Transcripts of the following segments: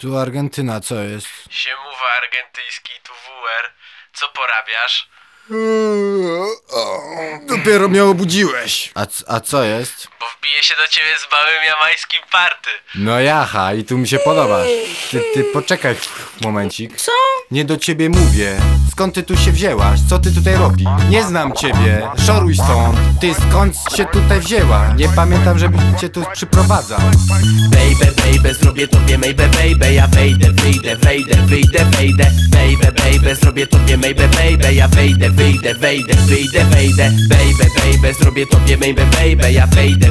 Tu Argentyna, co jest? Siemuwa argentyński, tu WR. Co porabiasz? Dopiero mnie obudziłeś. A co jest? Bo wbiję się do ciebie z małym jamańskim party. No jaha, i tu mi się podobasz. Ty poczekaj momencik. Co? Nie do ciebie mówię. Skąd ty tu się wzięłaś? Co ty tutaj robisz? Nie znam ciebie. Szoruj stąd. Ty skąd się tutaj wzięła? Nie pamiętam, żebym cię tu przyprowadzał. Baby, zrobię tobie maybe baby. Ja wyjdę, wyjdę, baby, zrobię tobie maybe baby. Ja wyjdę, baby, zrobię tobie maybe baby. Ja wyjdę,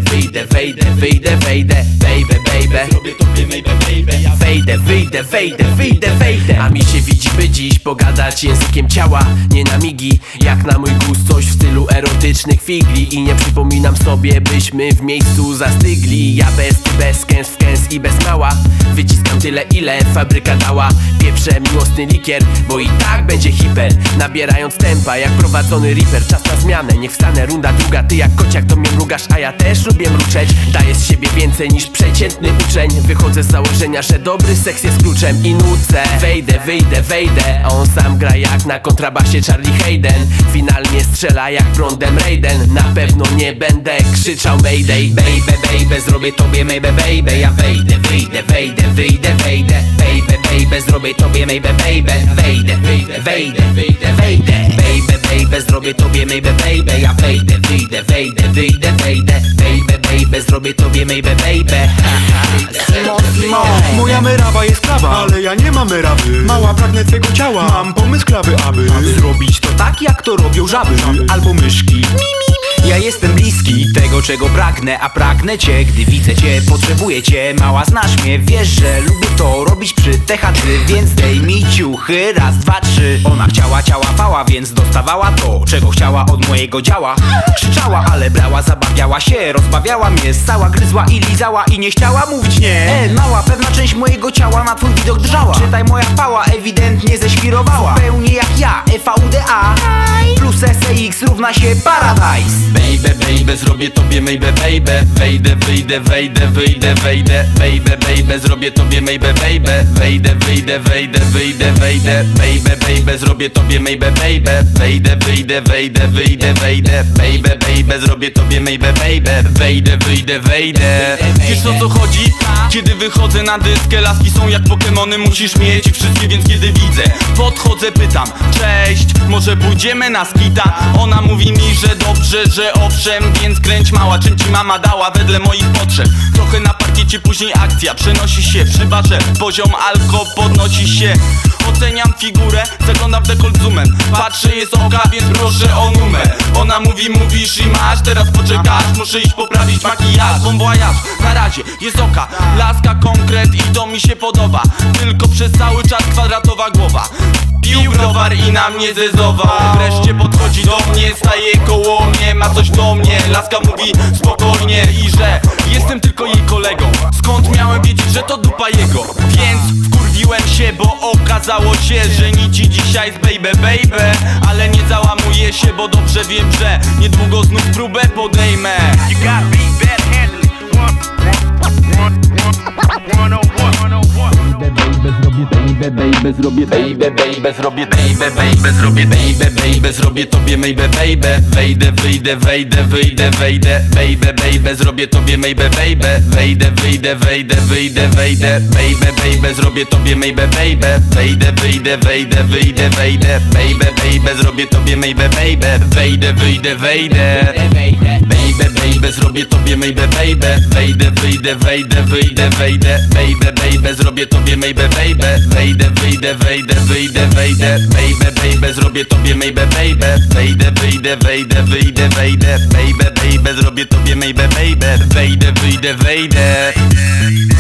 baby, zrobię tobie maybe baby. Ja wyjdę. A mi się widzimy dziś pogadać językiem ciała, nie na migi. Jak na mój gust coś w stylu erotycznych figli. I nie przypominam sobie, byśmy w miejscu zastygli. Ja bez, ty bez, kęs w kęs i bez mała. Wyciskam tyle, ile fabryka dała. Pieprzę miłosny likier, bo i tak będzie hiper. Nabierając tempa jak prowadzony reaper. Czas na zmianę, niech wstanę, runda druga. Ty jak kociak do mnie mrugasz, a ja też lubię mruczeć. Daję z siebie więcej niż przeciętny uczeń. Wychodzę z założenia, że dobry seks jest kluczem. I nucę, wejdę. A on sam gra jak na kontrabasie Charlie Hayden. Finalnie strzela jak prądem Raiden. Na pewno nie będę krzyczał Mayday. Baby, zrobię tobie maybe baby. Ja wyjdę, baby, zrobię tobie maybe baby. Wejdę, baby, zrobię tobie maybe baby. Ja wyjdę, baby, zrobię tobie maybe baby. Moja merawa jest klawa, ale ja nie mam merawy. Mała, pragnę twego ciała, mam pomysł klawy, aby zrobić to tak, jak to robią żaby albo myszki. Ja jestem bliski tego, czego pragnę, a pragnę cię, gdy widzę cię, potrzebuję cię. Mała, znasz mnie, wiesz, że lubię to robić przy TH3, więc dej mi ciuchy, raz, dwa, trzy. Ona chciała, ciałapała, więc dostawała to, czego chciała od mojego działa. Krzyczała, ale brała, zabawiała się, rozbawiała mnie, ssała, gryzła i lizała i nie chciała mówić nie. Mała, pewna część mojego ciała na twój widok drżała. Czytaj, moja pała ewidentnie ześwirowała. Zupełnie jak ja, EVUDA plus SEX równa się Paradise. Baby, zrobię tobie maybe baby. Wyjdę, baby, zrobię tobie maybe baby. Wejdę, baby, zrobię tobie maybe baby. Wejdę, baby, zrobię tobie maybe baby. Wejdę. Wiesz o co chodzi? Kiedy wychodzę na dyskę, laski są jak Pokemony, musisz mieć wszystkie, więc kiedy widzę, podchodzę, pytam: cześć, może pójdziemy na skita? Ona mówi mi, że dobrze, że owszem, więc kręć mała, czym ci mama dała wedle moich potrzeb. Trochę na parkiecie, później akcja przenosi się przy barze, poziom alko podnosi się. Oceniam figurę, zaglądam w dekolt zoomem. Patrzę, jest oka, więc proszę o numer. Ona mówi, mówisz i masz, teraz poczekasz, muszę iść poprawić makijaż. Bon voyage, na razie, jest oka, laska konkret i to mi się podoba. Tylko przez cały czas kwadratowa głowa. Pił browar i na mnie zezował. Wreszcie podchodzi do mnie, staje koło mnie, ma coś do mnie. Laska mówi spokojnie i że jestem tylko jej kolegą. Skąd miałem wiedzieć, że to dupa jego? Więc wkurwiłem się, bo okazało się, że nici dzisiaj z baby. Ale nie załamuję się, bo dobrze wiem, że niedługo znów próbę podejmę. Zrobię tobie maybe baby. Wejdę, baby, zrobię tobie maybe baby. Wejdę, baby, zrobię tobie maybe baby. Wejdę, baby, zrobię tobie maybe baby. Wejdę, baby, zrobię tobie maybe baby. Wejdę, baby, zrobię tobie maybe baby. Wejdę, baby, zrobię tobie maybe baby. Wejdę, baby, zrobię tobie maybe baby. Wejdę.